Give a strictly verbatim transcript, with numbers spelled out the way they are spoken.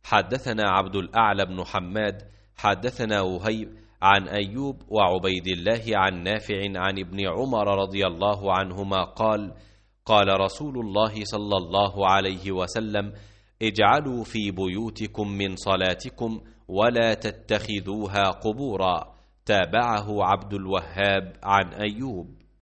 حدثنا عبد الأعلى بن حماد حدثنا وهيب عن أيوب وعبيد الله عن نافع عن ابن عمر رضي الله عنهما قال قال رسول الله صلى الله عليه وسلم اجعلوا في بيوتكم من صلاتكم ولا تتخذوها قبورا. تابعه عبد الوهاب عن أيوب.